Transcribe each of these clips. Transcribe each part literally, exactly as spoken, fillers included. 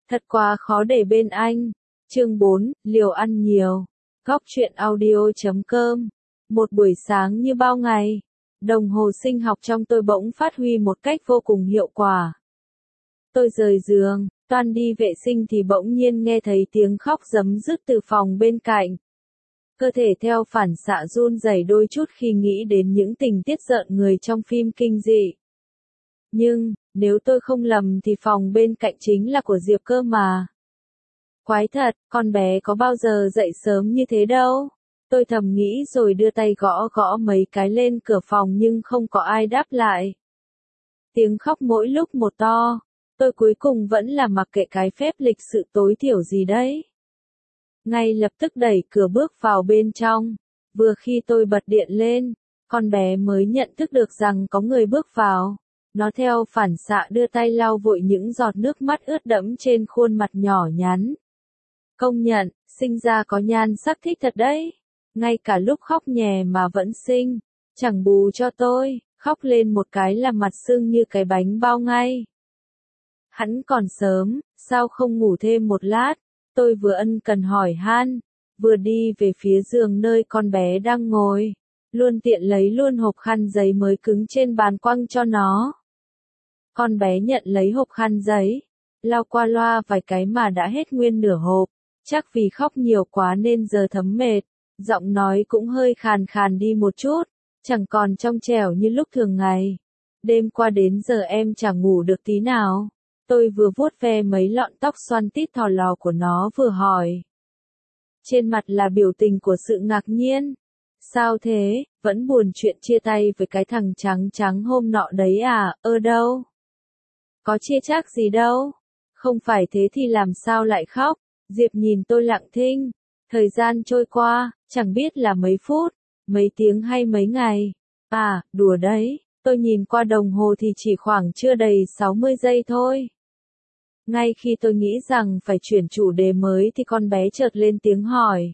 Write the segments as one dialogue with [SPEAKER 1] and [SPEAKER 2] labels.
[SPEAKER 1] Thật quá khó để bên anh. Chương bốn, liều ăn nhiều. Góc truyện audio chấm com. Một buổi sáng như bao ngày, đồng hồ sinh học trong tôi bỗng phát huy một cách vô cùng hiệu quả. Tôi rời giường, toan đi vệ sinh thì bỗng nhiên nghe thấy tiếng khóc rấm rứt từ phòng bên cạnh. Cơ thể theo phản xạ run rẩy đôi chút khi nghĩ đến những tình tiết rợn người trong phim kinh dị. Nhưng, nếu tôi không lầm thì phòng bên cạnh chính là của Diệp cơ mà. Quái thật, con bé có bao giờ dậy sớm như thế đâu. Tôi thầm nghĩ rồi đưa tay gõ gõ mấy cái lên cửa phòng nhưng không có ai đáp lại. Tiếng khóc mỗi lúc một to, tôi cuối cùng vẫn là mặc kệ cái phép lịch sự tối thiểu gì đấy. Ngay lập tức đẩy cửa bước vào bên trong. Vừa khi tôi bật điện lên, con bé mới nhận thức được rằng có người bước vào. Nó theo phản xạ đưa tay lau vội những giọt nước mắt ướt đẫm trên khuôn mặt nhỏ nhắn. Công nhận, sinh ra có nhan sắc thích thật đấy. Ngay cả lúc khóc nhè mà vẫn xinh. Chẳng bù cho tôi, khóc lên một cái là mặt sưng như cái bánh bao ngay. Hắn còn sớm, sao không ngủ thêm một lát? Tôi vừa ân cần hỏi han, vừa đi về phía giường nơi con bé đang ngồi. Luôn tiện lấy luôn hộp khăn giấy mới cứng trên bàn quăng cho nó. Con bé nhận lấy hộp khăn giấy, lau qua loa vài cái mà đã hết nguyên nửa hộp. Chắc vì khóc nhiều quá nên giờ thấm mệt, giọng nói cũng hơi khàn khàn đi một chút, chẳng còn trong trẻo như lúc thường ngày. Đêm qua đến giờ em chẳng ngủ được tí nào. Tôi vừa vuốt ve mấy lọn tóc xoăn tít thò lò của nó vừa hỏi. Trên mặt là biểu tình của sự ngạc nhiên. Sao thế, vẫn buồn chuyện chia tay với cái thằng trắng trắng hôm nọ đấy à, ơ đâu? Có chia chác gì đâu. Không phải thế thì làm sao lại khóc? Diệp nhìn tôi lặng thinh. Thời gian trôi qua, chẳng biết là mấy phút, mấy tiếng hay mấy ngày. À, đùa đấy, tôi nhìn qua đồng hồ thì chỉ khoảng chưa đầy sáu mươi giây thôi. Ngay khi tôi nghĩ rằng phải chuyển chủ đề mới thì con bé chợt lên tiếng hỏi.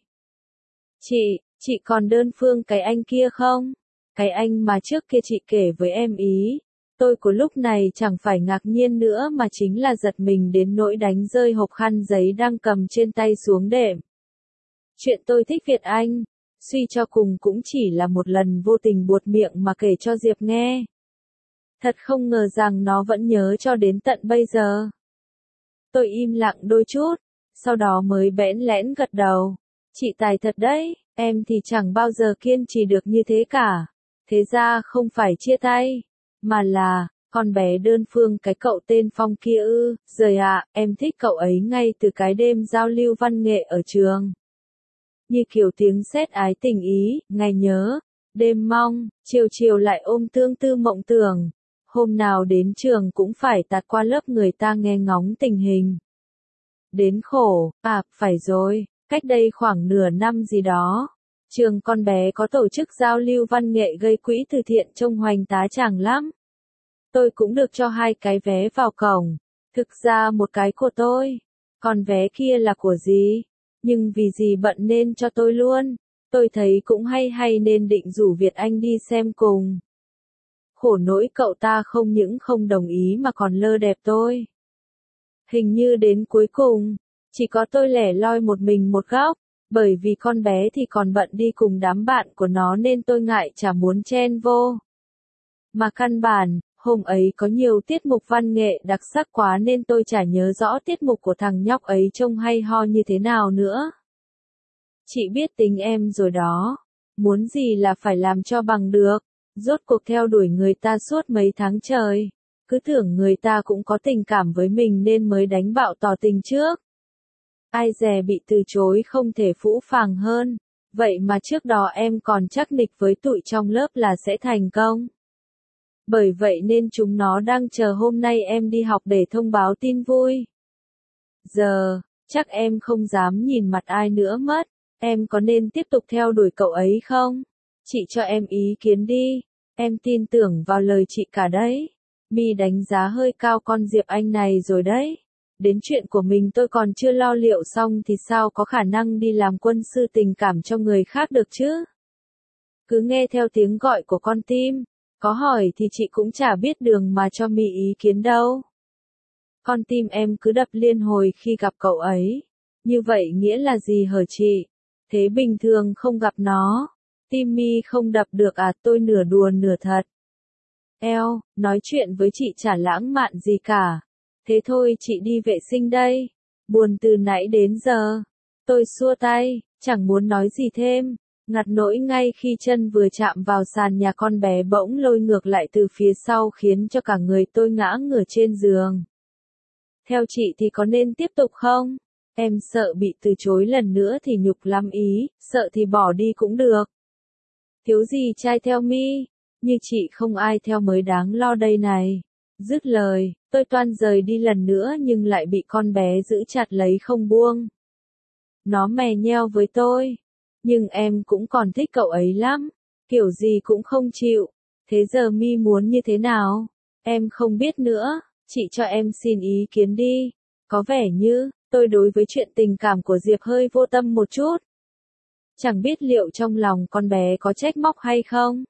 [SPEAKER 1] Chị, chị còn đơn phương cái anh kia không? Cái anh mà trước kia chị kể với em ý. Tôi của lúc này chẳng phải ngạc nhiên nữa mà chính là giật mình đến nỗi đánh rơi hộp khăn giấy đang cầm trên tay xuống đệm. Chuyện tôi thích Việt Anh, suy cho cùng cũng chỉ là một lần vô tình buột miệng mà kể cho Diệp nghe. Thật không ngờ rằng nó vẫn nhớ cho đến tận bây giờ. Tôi im lặng đôi chút, sau đó mới bẽn lẽn gật đầu. Chị tài thật đấy, em thì chẳng bao giờ kiên trì được như thế cả. Thế ra không phải chia tay, mà là, con bé đơn phương cái cậu tên Phong kia ư, rời ạ, em thích cậu ấy ngay từ cái đêm giao lưu văn nghệ ở trường. Như kiểu tiếng sét ái tình ý, ngày nhớ, đêm mong, chiều chiều lại ôm tương tư mộng tưởng. Hôm nào đến trường cũng phải tạt qua lớp người ta nghe ngóng tình hình. Đến khổ, à, phải rồi, cách đây khoảng nửa năm gì đó. Trường con bé có tổ chức giao lưu văn nghệ gây quỹ từ thiện trông hoành tá tràng lắm. Tôi cũng được cho hai cái vé vào cổng. Thực ra một cái của tôi, còn vé kia là của gì? Nhưng vì gì bận nên cho tôi luôn. Tôi thấy cũng hay hay nên định rủ Việt Anh đi xem cùng. Khổ nỗi cậu ta không những không đồng ý mà còn lơ đẹp tôi. Hình như đến cuối cùng, chỉ có tôi lẻ loi một mình một góc, bởi vì con bé thì còn bận đi cùng đám bạn của nó nên tôi ngại chả muốn chen vô. Mà căn bản, hôm ấy có nhiều tiết mục văn nghệ đặc sắc quá nên tôi chả nhớ rõ tiết mục của thằng nhóc ấy trông hay ho như thế nào nữa. Chị biết tính em rồi đó, muốn gì là phải làm cho bằng được. Rốt cuộc theo đuổi người ta suốt mấy tháng trời, cứ tưởng người ta cũng có tình cảm với mình nên mới đánh bạo tỏ tình trước. Ai dè bị từ chối không thể phũ phàng hơn, vậy mà trước đó em còn chắc nịch với tụi trong lớp là sẽ thành công. Bởi vậy nên chúng nó đang chờ hôm nay em đi học để thông báo tin vui. Giờ, chắc em không dám nhìn mặt ai nữa mất, em có nên tiếp tục theo đuổi cậu ấy không? Chị cho em ý kiến đi, em tin tưởng vào lời chị cả đấy. Mi đánh giá hơi cao con Diệp Anh này rồi đấy. Đến chuyện của mình tôi còn chưa lo liệu xong thì sao có khả năng đi làm quân sư tình cảm cho người khác được chứ? Cứ nghe theo tiếng gọi của con tim, có hỏi thì chị cũng chả biết đường mà cho Mi ý kiến đâu. Con tim em cứ đập liên hồi khi gặp cậu ấy. Như vậy nghĩa là gì hở chị? Thế bình thường không gặp nó. Tim mi không đập được à? Tôi nửa đùa nửa thật. Eo, nói chuyện với chị chả lãng mạn gì cả. Thế thôi chị đi vệ sinh đây. Buồn từ nãy đến giờ. Tôi xua tay, chẳng muốn nói gì thêm. Ngặt nỗi ngay khi chân vừa chạm vào sàn nhà con bé bỗng lôi ngược lại từ phía sau khiến cho cả người tôi ngã ngửa trên giường. Theo chị thì có nên tiếp tục không? Em sợ bị từ chối lần nữa thì nhục lắm ý, sợ thì bỏ đi cũng được. Thiếu gì trai theo mi, như chị không ai theo mới đáng lo đây này. Dứt lời, tôi toan rời đi lần nữa nhưng lại bị con bé giữ chặt lấy không buông. Nó mè nheo với tôi, nhưng em cũng còn thích cậu ấy lắm, kiểu gì cũng không chịu. Thế giờ mi muốn như thế nào? Em không biết nữa, chị cho em xin ý kiến đi. Có vẻ như, tôi đối với chuyện tình cảm của Diệp hơi vô tâm một chút. Chẳng biết liệu trong lòng con bé có trách móc hay không.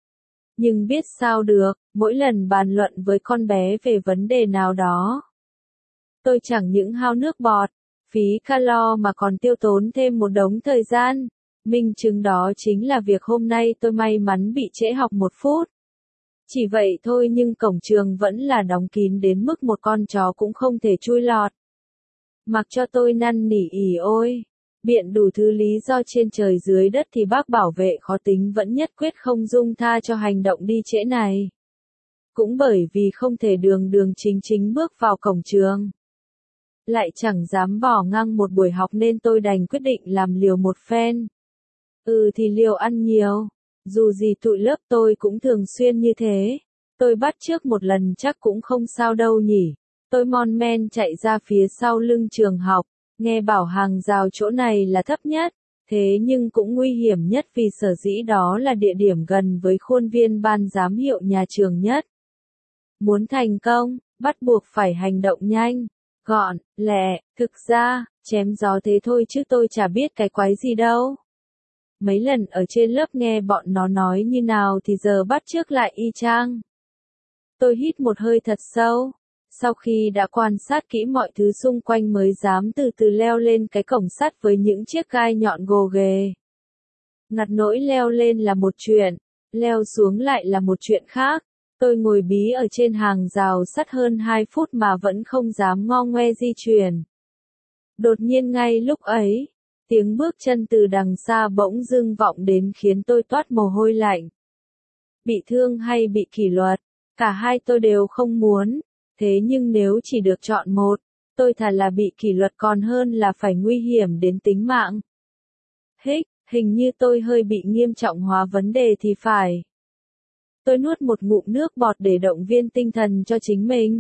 [SPEAKER 1] Nhưng biết sao được, mỗi lần bàn luận với con bé về vấn đề nào đó. Tôi chẳng những hao nước bọt, phí calo mà còn tiêu tốn thêm một đống thời gian. Minh chứng đó chính là việc hôm nay tôi may mắn bị trễ học một phút. Chỉ vậy thôi nhưng cổng trường vẫn là đóng kín đến mức một con chó cũng không thể chui lọt. Mặc cho tôi năn nỉ ỉ ôi, biện đủ thứ lý do trên trời dưới đất thì bác bảo vệ khó tính vẫn nhất quyết không dung tha cho hành động đi trễ này. Cũng bởi vì không thể đường đường chính chính bước vào cổng trường. Lại chẳng dám bỏ ngang một buổi học nên tôi đành quyết định làm liều một phen. Ừ thì liều ăn nhiều. Dù gì tụi lớp tôi cũng thường xuyên như thế. Tôi bắt chước một lần chắc cũng không sao đâu nhỉ. Tôi mon men chạy ra phía sau lưng trường học. Nghe bảo hàng rào chỗ này là thấp nhất. Thế nhưng cũng nguy hiểm nhất vì sở dĩ đó là địa điểm gần với khuôn viên ban giám hiệu nhà trường nhất. Muốn thành công, bắt buộc phải hành động nhanh, gọn, lẹ. Thực ra, chém gió thế thôi chứ tôi chả biết cái quái gì đâu. Mấy lần ở trên lớp nghe bọn nó nói như nào thì giờ bắt chước lại y chang. Tôi hít một hơi thật sâu. Sau khi đã quan sát kỹ mọi thứ xung quanh mới dám từ từ leo lên cái cổng sắt với những chiếc gai nhọn gồ ghề. Ngặt nỗi leo lên là một chuyện, leo xuống lại là một chuyện khác. Tôi ngồi bí ở trên hàng rào sắt hơn hai phút mà vẫn không dám ngo ngoe di chuyển. Đột nhiên ngay lúc ấy, tiếng bước chân từ đằng xa bỗng dưng vọng đến khiến tôi toát mồ hôi lạnh. Bị thương hay bị kỷ luật, cả hai tôi đều không muốn. Thế nhưng nếu chỉ được chọn một, tôi thà là bị kỷ luật còn hơn là phải nguy hiểm đến tính mạng. Hích, hình như tôi hơi bị nghiêm trọng hóa vấn đề thì phải. Tôi nuốt một ngụm nước bọt để động viên tinh thần cho chính mình.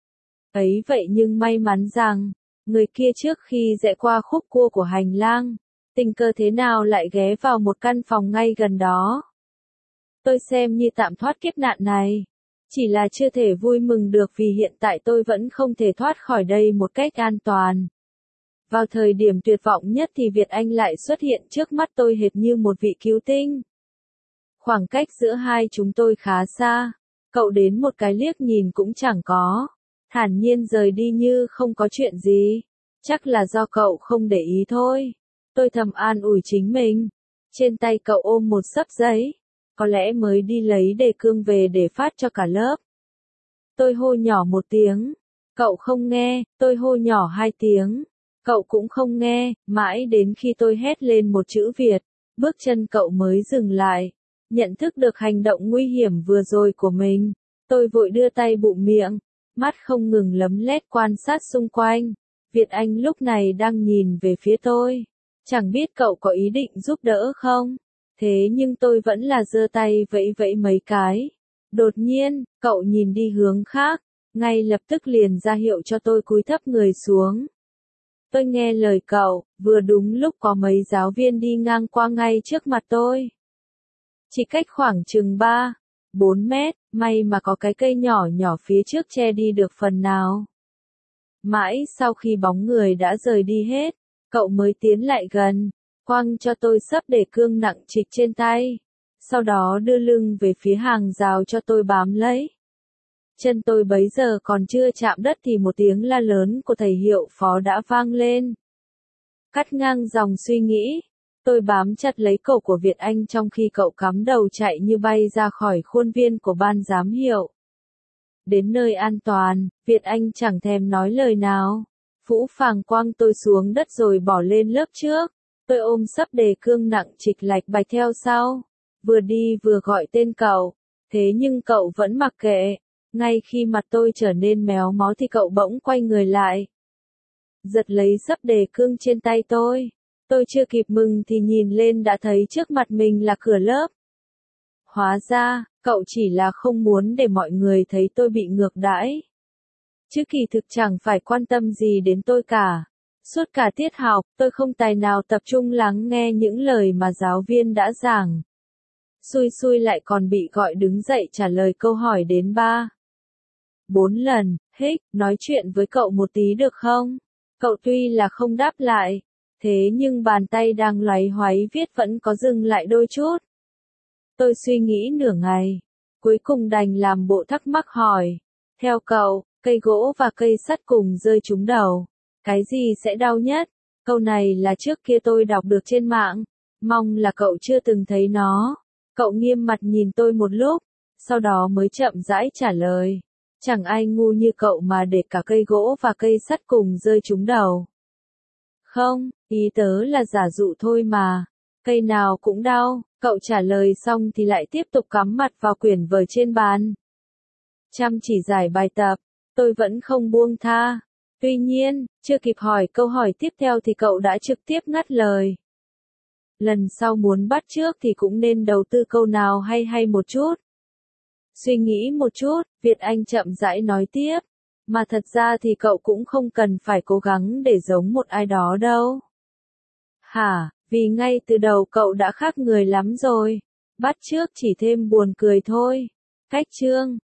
[SPEAKER 1] Ấy vậy nhưng may mắn rằng, người kia trước khi rẽ qua khúc cua của hành lang, tình cờ thế nào lại ghé vào một căn phòng ngay gần đó. Tôi xem như tạm thoát kiếp nạn này. Chỉ là chưa thể vui mừng được vì hiện tại tôi vẫn không thể thoát khỏi đây một cách an toàn. Vào thời điểm tuyệt vọng nhất thì Việt Anh lại xuất hiện trước mắt tôi hệt như một vị cứu tinh. Khoảng cách giữa hai chúng tôi khá xa. Cậu đến một cái liếc nhìn cũng chẳng có. Thản nhiên rời đi như không có chuyện gì. Chắc là do cậu không để ý thôi. Tôi thầm an ủi chính mình. Trên tay cậu ôm một xấp giấy. Có lẽ mới đi lấy đề cương về để phát cho cả lớp. Tôi hô nhỏ một tiếng. Cậu không nghe, tôi hô nhỏ hai tiếng. Cậu cũng không nghe, mãi đến khi tôi hét lên một chữ Việt, bước chân cậu mới dừng lại. Nhận thức được hành động nguy hiểm vừa rồi của mình, tôi vội đưa tay bụm miệng, mắt không ngừng lấm lét quan sát xung quanh. Việt Anh lúc này đang nhìn về phía tôi. Chẳng biết cậu có ý định giúp đỡ không? Thế nhưng tôi vẫn là giơ tay vẫy vẫy mấy cái. Đột nhiên, cậu nhìn đi hướng khác, ngay lập tức liền ra hiệu cho tôi cúi thấp người xuống. Tôi nghe lời cậu, vừa đúng lúc có mấy giáo viên đi ngang qua ngay trước mặt tôi. Chỉ cách khoảng chừng ba, bốn mét, may mà có cái cây nhỏ nhỏ phía trước che đi được phần nào. Mãi sau khi bóng người đã rời đi hết, cậu mới tiến lại gần, quăng cho tôi xấp đề cương nặng trịch trên tay. Sau đó đưa lưng về phía hàng rào cho tôi bám lấy. Chân tôi bấy giờ còn chưa chạm đất thì một tiếng la lớn của thầy hiệu phó đã vang lên. Cắt ngang dòng suy nghĩ, tôi bám chặt lấy cổ của Việt Anh trong khi cậu cắm đầu chạy như bay ra khỏi khuôn viên của ban giám hiệu. Đến nơi an toàn, Việt Anh chẳng thèm nói lời nào. Phũ phàng quăng tôi xuống đất rồi bỏ lên lớp trước. Tôi ôm sấp đề cương nặng trịch lạch bạch theo sau. Vừa đi vừa gọi tên cậu. Thế nhưng cậu vẫn mặc kệ. Ngay khi mặt tôi trở nên méo mó thì cậu bỗng quay người lại. Giật lấy sấp đề cương trên tay tôi. Tôi chưa kịp mừng thì nhìn lên đã thấy trước mặt mình là cửa lớp. Hóa ra, cậu chỉ là không muốn để mọi người thấy tôi bị ngược đãi. Chứ kỳ thực chẳng phải quan tâm gì đến tôi cả. Suốt cả tiết học, tôi không tài nào tập trung lắng nghe những lời mà giáo viên đã giảng. Xui xui lại còn bị gọi đứng dậy trả lời câu hỏi đến ba. Bốn lần, hích, nói chuyện với cậu một tí được không? Cậu tuy là không đáp lại, thế nhưng bàn tay đang loáy hoáy viết vẫn có dừng lại đôi chút. Tôi suy nghĩ nửa ngày, cuối cùng đành làm bộ thắc mắc hỏi. Theo cậu, cây gỗ và cây sắt cùng rơi trúng đầu. Cái gì sẽ đau nhất? Câu này là trước kia tôi đọc được trên mạng. Mong là cậu chưa từng thấy nó. Cậu nghiêm mặt nhìn tôi một lúc, sau đó mới chậm rãi trả lời. Chẳng ai ngu như cậu mà để cả cây gỗ và cây sắt cùng rơi trúng đầu. Không, ý tớ là giả dụ thôi mà. Cây nào cũng đau. Cậu trả lời xong thì lại tiếp tục cắm mặt vào quyển vở trên bàn. Chăm chỉ giải bài tập, tôi vẫn không buông tha. Tuy nhiên, chưa kịp hỏi câu hỏi tiếp theo thì cậu đã trực tiếp ngắt lời. Lần sau muốn bắt chước thì cũng nên đầu tư câu nào hay hay một chút. Suy nghĩ một chút, Việt Anh chậm rãi nói tiếp. Mà thật ra thì cậu cũng không cần phải cố gắng để giống một ai đó đâu. Hả, vì ngay từ đầu cậu đã khác người lắm rồi. Bắt chước chỉ thêm buồn cười thôi. Cách chương